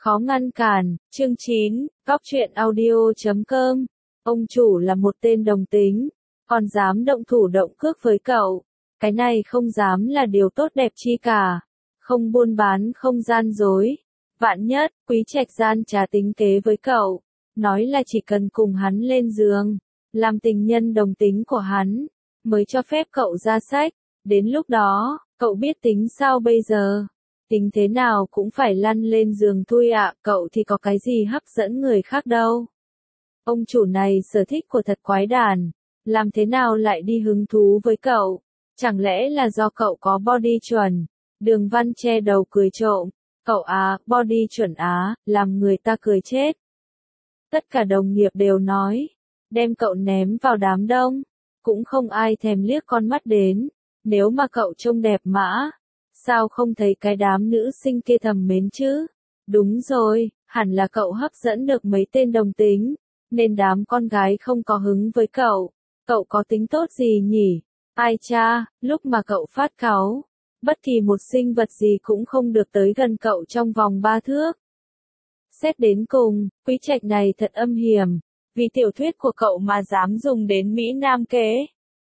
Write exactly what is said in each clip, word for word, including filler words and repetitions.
Khó ngăn cản, chương chín, góc truyện audio chấm com. Ông chủ là một tên đồng tính, còn dám động thủ động cước với cậu. Cái này không dám là điều tốt đẹp chi cả. Không buôn bán, không gian dối. Vạn nhất, Quý Trạch gian trá tính kế với cậu. Nói là chỉ cần cùng hắn lên giường, làm tình nhân đồng tính của hắn, mới cho phép cậu ra sách. Đến lúc đó, cậu biết tính sao bây giờ? Tính thế nào cũng phải lăn lên giường thôi ạ, cậu thì có cái gì hấp dẫn người khác đâu. Ông chủ này sở thích của thật quái đản, làm thế nào lại đi hứng thú với cậu? Chẳng lẽ là do cậu có body chuẩn? Đường Văn che đầu cười trộm, cậu á, body chuẩn á, làm người ta cười chết. Tất cả đồng nghiệp đều nói, đem cậu ném vào đám đông, cũng không ai thèm liếc con mắt đến, nếu mà cậu trông đẹp mã. Sao không thấy cái đám nữ sinh kia thầm mến chứ? Đúng rồi, hẳn là cậu hấp dẫn được mấy tên đồng tính, nên đám con gái không có hứng với cậu. Cậu có tính tốt gì nhỉ? Ai cha, lúc mà cậu phát cáu, bất kỳ một sinh vật gì cũng không được tới gần cậu trong vòng ba thước. Xét đến cùng, Quý Trạch này thật âm hiểm, vì tiểu thuyết của cậu mà dám dùng đến Mỹ Nam kế.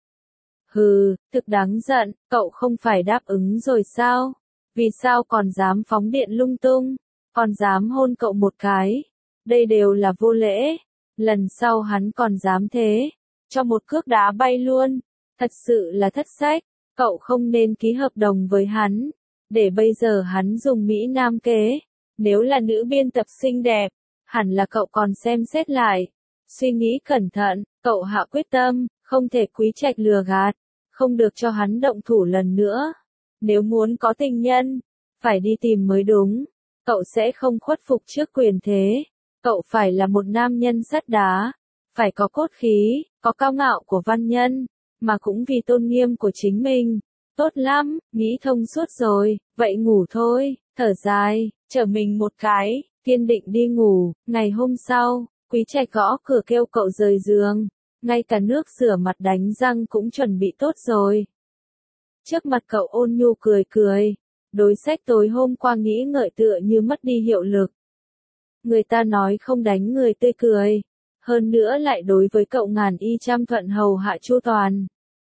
Hừ, thực đáng giận, cậu không phải đáp ứng rồi sao? Vì sao còn dám phóng điện lung tung? Còn dám hôn cậu một cái? Đây đều là vô lễ. Lần sau hắn còn dám thế, cho một cước đá bay luôn. Thật sự là thất sách, cậu không nên ký hợp đồng với hắn. Để bây giờ hắn dùng Mỹ Nam kế. Nếu là nữ biên tập xinh đẹp, hẳn là cậu còn xem xét lại. Suy nghĩ cẩn thận, cậu hạ quyết tâm, không thể Quý Trạch lừa gạt. Không được cho hắn động thủ lần nữa. Nếu muốn có tình nhân, phải đi tìm mới đúng. Cậu sẽ không khuất phục trước quyền thế. Cậu phải là một nam nhân sắt đá. Phải có cốt khí, có cao ngạo của văn nhân, mà cũng vì tôn nghiêm của chính mình. Tốt lắm, nghĩ thông suốt rồi, vậy ngủ thôi, thở dài, trở mình một cái, kiên định đi ngủ. Ngày hôm sau, Quý Trạch gõ cửa kêu cậu rời giường. Ngay cả nước rửa mặt đánh răng cũng chuẩn bị tốt rồi. Trước mặt cậu ôn nhu cười cười. Đối sách tối hôm qua nghĩ ngợi tựa như mất đi hiệu lực. Người ta nói không đánh người tươi cười. Hơn nữa lại đối với cậu ngàn y trăm thuận hầu hạ chu toàn.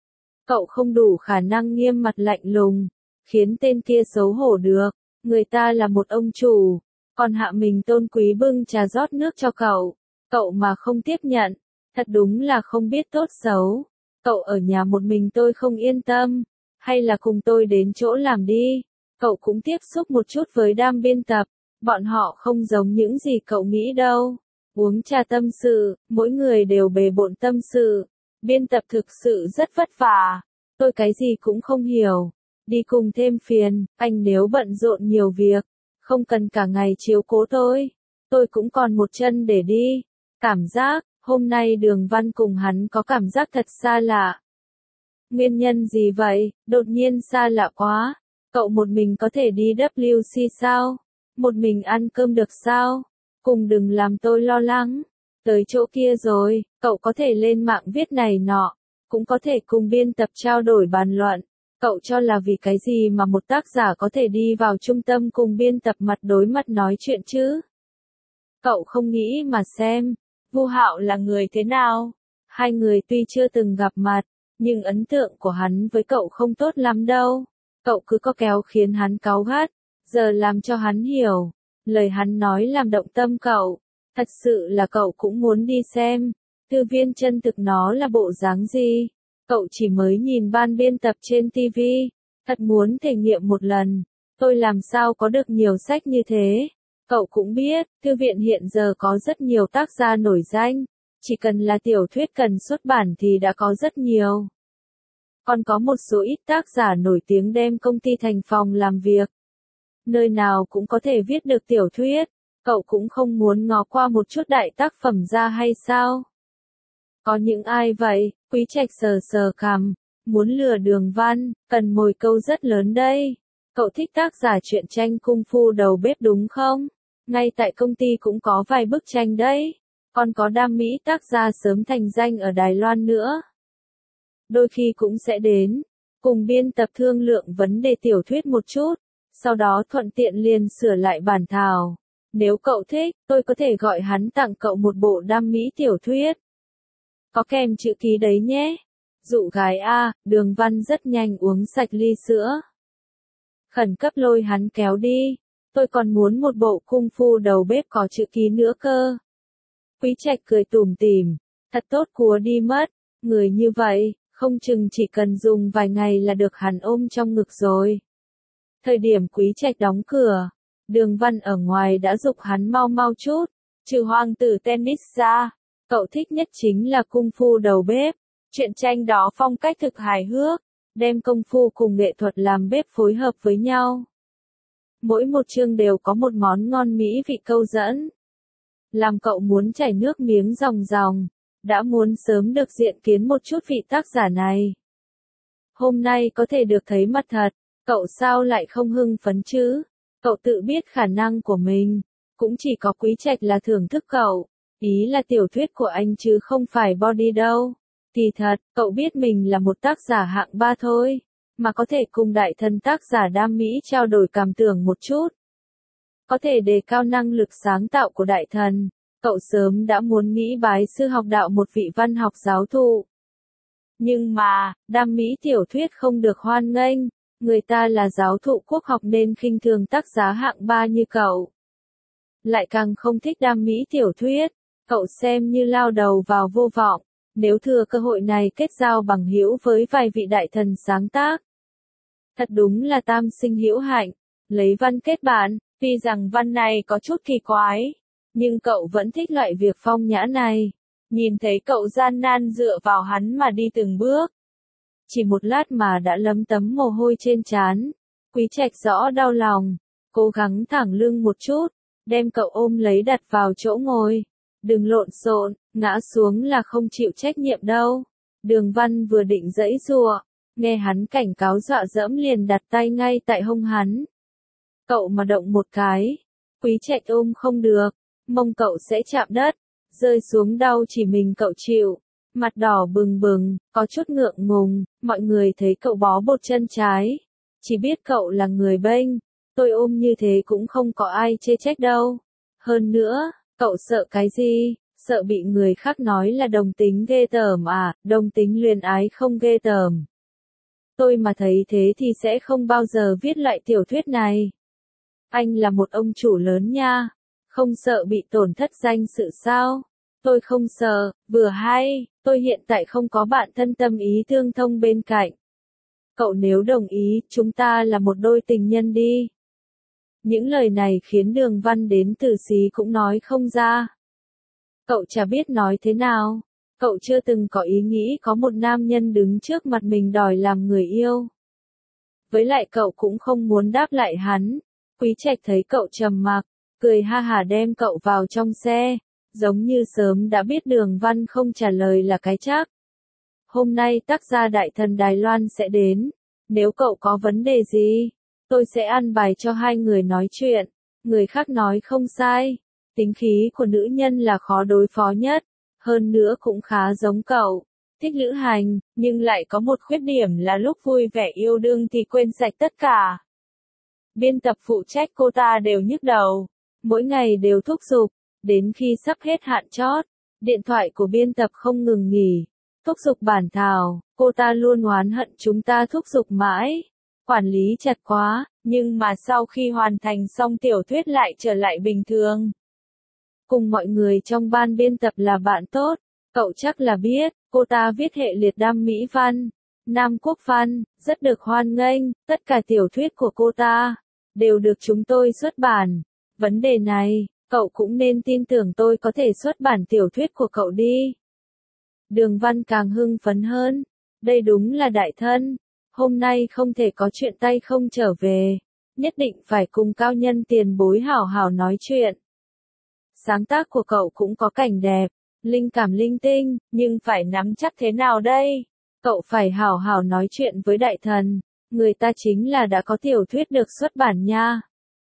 Cậu không đủ khả năng nghiêm mặt lạnh lùng, khiến tên kia xấu hổ được. Người ta là một ông chủ, còn hạ mình tôn quý bưng trà rót nước cho cậu. Cậu mà không tiếp nhận. Thật đúng là không biết tốt xấu. Cậu ở nhà một mình tôi không yên tâm. Hay là cùng tôi đến chỗ làm đi. Cậu cũng tiếp xúc một chút với đám biên tập. Bọn họ không giống những gì cậu nghĩ đâu. Uống trà tâm sự, mỗi người đều bề bộn tâm sự. Biên tập thực sự rất vất vả. Tôi cái gì cũng không hiểu. Đi cùng thêm phiền, anh nếu bận rộn nhiều việc. Không cần cả ngày chiếu cố tôi. Tôi cũng còn một chân để đi. Cảm giác. Hôm nay Đường Văn cùng hắn có cảm giác thật xa lạ. Nguyên nhân gì vậy, đột nhiên xa lạ quá. Cậu một mình có thể đi W C sao? Một mình ăn cơm được sao? Cùng đừng làm tôi lo lắng. Tới chỗ kia rồi, cậu có thể lên mạng viết này nọ. Cũng có thể cùng biên tập trao đổi bàn luận. Cậu cho là vì cái gì mà một tác giả có thể đi vào trung tâm cùng biên tập mặt đối mặt nói chuyện chứ? Cậu không nghĩ mà xem. Vu Hạo là người thế nào? Hai người tuy chưa từng gặp mặt, nhưng ấn tượng của hắn với cậu không tốt lắm đâu. Cậu cứ có kéo khiến hắn cáu gắt, giờ làm cho hắn hiểu. Lời hắn nói làm động tâm cậu. Thật sự là cậu cũng muốn đi xem. Thư viên chân thực nó là bộ dáng gì? Cậu chỉ mới nhìn ban biên tập trên ti vi. Thật muốn thể nghiệm một lần. Tôi làm sao có được nhiều sách như thế? Cậu cũng biết, thư viện hiện giờ có rất nhiều tác gia nổi danh. Chỉ cần là tiểu thuyết cần xuất bản thì đã có rất nhiều. Còn có một số ít tác giả nổi tiếng đem công ty thành phòng làm việc. Nơi nào cũng có thể viết được tiểu thuyết. Cậu cũng không muốn ngó qua một chút đại tác phẩm ra hay sao? Có những ai vậy? Quý Trạch sờ sờ cằm. Muốn lừa Đường Văn, cần mồi câu rất lớn đây. Cậu thích tác giả truyện tranh cung phu đầu bếp đúng không? Ngay tại công ty cũng có vài bức tranh đấy. Còn có đam mỹ tác gia sớm thành danh ở Đài Loan nữa. Đôi khi cũng sẽ đến, cùng biên tập thương lượng vấn đề tiểu thuyết một chút, sau đó thuận tiện liền sửa lại bản thảo. Nếu cậu thích, tôi có thể gọi hắn tặng cậu một bộ đam mỹ tiểu thuyết. Có kèm chữ ký đấy nhé. Dụ gái a, Đường Văn rất nhanh uống sạch ly sữa. Khẩn cấp lôi hắn kéo đi. Tôi còn muốn một bộ cung phu đầu bếp có chữ ký nữa cơ. Quý Trạch cười tủm tỉm, thật tốt cua đi mất, người như vậy, không chừng chỉ cần dùng vài ngày là được hắn ôm trong ngực rồi. Thời điểm Quý Trạch đóng cửa, Đường Văn ở ngoài đã giục hắn mau mau chút, trừ hoàng tử tennis ra, cậu thích nhất chính là cung phu đầu bếp. Truyện tranh đó phong cách thực hài hước, đem công phu cùng nghệ thuật làm bếp phối hợp với nhau. Mỗi một chương đều có một món ngon mỹ vị câu dẫn. Làm cậu muốn chảy nước miếng ròng ròng, đã muốn sớm được diện kiến một chút vị tác giả này. Hôm nay có thể được thấy mặt thật, cậu sao lại không hưng phấn chứ? Cậu tự biết khả năng của mình, cũng chỉ có Quý Trạch là thưởng thức cậu, ý là tiểu thuyết của anh chứ không phải body đâu. Kỳ thật, cậu biết mình là một tác giả hạng ba thôi, mà có thể cùng đại thần tác giả đam mỹ trao đổi cảm tưởng một chút. Có thể đề cao năng lực sáng tạo của đại thần, cậu sớm đã muốn nghĩ bái sư học đạo một vị văn học giáo thụ. Nhưng mà, đam mỹ tiểu thuyết không được hoan nghênh, người ta là giáo thụ quốc học nên khinh thường tác giá hạng ba như cậu. Lại càng không thích đam mỹ tiểu thuyết, cậu xem như lao đầu vào vô vọng, nếu thừa cơ hội này kết giao bằng hữu với vài vị đại thần sáng tác. Thật đúng là tam sinh hữu hạnh, lấy văn kết bạn, tuy rằng văn này có chút kỳ quái, nhưng cậu vẫn thích loại việc phong nhã này. Nhìn thấy cậu gian nan dựa vào hắn mà đi từng bước. Chỉ một lát mà đã lấm tấm mồ hôi trên trán. Quý Trạch rõ đau lòng, cố gắng thẳng lưng một chút, đem cậu ôm lấy đặt vào chỗ ngồi. Đừng lộn xộn, ngã xuống là không chịu trách nhiệm đâu. Đường Văn vừa định giãy giụa, nghe hắn cảnh cáo dọa dẫm liền đặt tay ngay tại hông hắn. Cậu mà động một cái, Quý Trạch ôm không được, mông cậu sẽ chạm đất, rơi xuống đau chỉ mình cậu chịu. Mặt đỏ bừng bừng, có chút ngượng ngùng, mọi người thấy cậu bó bột chân trái. Chỉ biết cậu là người bênh, tôi ôm như thế cũng không có ai chê trách đâu. Hơn nữa, cậu sợ cái gì? Sợ bị người khác nói là đồng tính ghê tởm à, đồng tính luyến ái không ghê tởm. Tôi mà thấy thế thì sẽ không bao giờ viết loại tiểu thuyết này. Anh là một ông chủ lớn nha, không sợ bị tổn thất danh sự sao? Tôi không sợ, vừa hay, tôi hiện tại không có bạn thân tâm ý tương thông bên cạnh. Cậu nếu đồng ý, chúng ta là một đôi tình nhân đi. Những lời này khiến Đường Văn đến từ xí cũng nói không ra. Cậu chả biết nói thế nào. Cậu chưa từng có ý nghĩ có một nam nhân đứng trước mặt mình đòi làm người yêu. Với lại cậu cũng không muốn đáp lại hắn. Quý Trạch thấy cậu trầm mặc, cười ha hả đem cậu vào trong xe, giống như sớm đã biết Đường Văn không trả lời là cái chắc. Hôm nay tác gia đại thần Đài Loan sẽ đến, nếu cậu có vấn đề gì, tôi sẽ ăn bài cho hai người nói chuyện. Người khác nói không sai, tính khí của nữ nhân là khó đối phó nhất, hơn nữa cũng khá giống cậu, thích lữ hành, nhưng lại có một khuyết điểm là lúc vui vẻ yêu đương thì quên sạch tất cả. Biên tập phụ trách cô ta đều nhức đầu, mỗi ngày đều thúc giục, đến khi sắp hết hạn chót, điện thoại của biên tập không ngừng nghỉ, thúc giục bản thảo, cô ta luôn oán hận chúng ta thúc giục mãi, quản lý chặt quá, nhưng mà sau khi hoàn thành xong tiểu thuyết lại trở lại bình thường. Cùng mọi người trong ban biên tập là bạn tốt, cậu chắc là biết, cô ta viết hệ liệt đam mỹ văn, Nam Quốc văn, rất được hoan nghênh, tất cả tiểu thuyết của cô ta đều được chúng tôi xuất bản. Vấn đề này, cậu cũng nên tin tưởng tôi có thể xuất bản tiểu thuyết của cậu đi. Đường Văn càng hưng phấn hơn, đây đúng là đại thân, hôm nay không thể có chuyện tay không trở về, nhất định phải cùng cao nhân tiền bối hảo hảo nói chuyện. Sáng tác của cậu cũng có cảnh đẹp, linh cảm linh tinh, nhưng phải nắm chắc thế nào đây? Cậu phải hảo hảo nói chuyện với đại thần, người ta chính là đã có tiểu thuyết được xuất bản nha.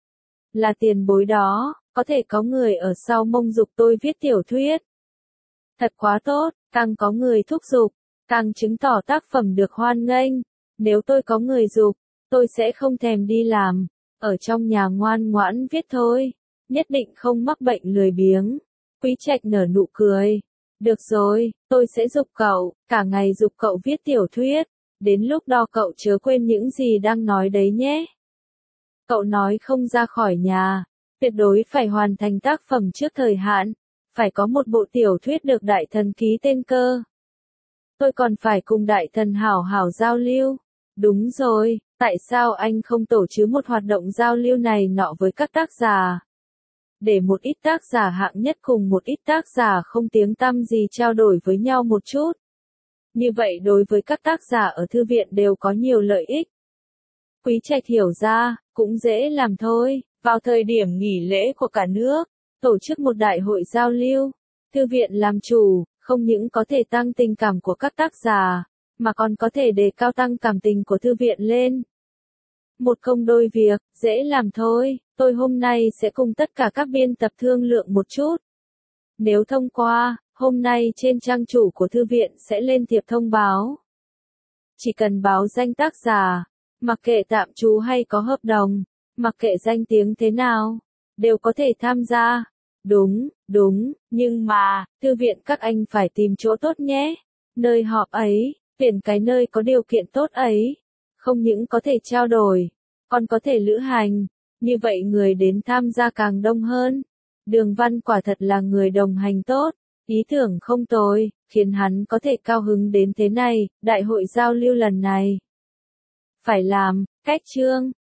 Là tiền bối đó, có thể có người ở sau mông dục tôi viết tiểu thuyết. Thật quá tốt, càng có người thúc giục, càng chứng tỏ tác phẩm được hoan nghênh. Nếu tôi có người giục, tôi sẽ không thèm đi làm, ở trong nhà ngoan ngoãn viết thôi. nhất định không mắc bệnh lười biếng. Quý Trạch nở nụ cười. Được rồi, tôi sẽ giục cậu, cả ngày giục cậu viết tiểu thuyết, đến lúc đó cậu chớ quên những gì đang nói đấy nhé. Cậu nói không ra khỏi nhà, tuyệt đối phải hoàn thành tác phẩm trước thời hạn, phải có một bộ tiểu thuyết được đại thần ký tên cơ. Tôi còn phải cùng đại thần hảo hảo giao lưu. Đúng rồi, tại sao anh không tổ chức một hoạt động giao lưu này nọ với các tác giả? Để một ít tác giả hạng nhất cùng một ít tác giả không tiếng tăm gì trao đổi với nhau một chút. Như vậy đối với các tác giả ở thư viện đều có nhiều lợi ích. Quý Trạch hiểu ra, cũng dễ làm thôi, vào thời điểm nghỉ lễ của cả nước, tổ chức một đại hội giao lưu, thư viện làm chủ, không những có thể tăng tình cảm của các tác giả, mà còn có thể đề cao tăng cảm tình của thư viện lên. Một công đôi việc, dễ làm thôi, tôi hôm nay sẽ cùng tất cả các biên tập thương lượng một chút. Nếu thông qua, hôm nay trên trang chủ của thư viện sẽ lên thiệp thông báo. Chỉ cần báo danh tác giả, mặc kệ tạm trú hay có hợp đồng, mặc kệ danh tiếng thế nào, đều có thể tham gia. Đúng, đúng, nhưng mà, thư viện các anh phải tìm chỗ tốt nhé. Nơi họp ấy, tuyển cái nơi có điều kiện tốt ấy. Không những có thể trao đổi, còn có thể lữ hành. Như vậy người đến tham gia càng đông hơn. Đường Văn quả thật là người đồng hành tốt. Ý tưởng không tồi, khiến hắn có thể cao hứng đến thế này, đại hội giao lưu lần này. Phải làm, cách chương.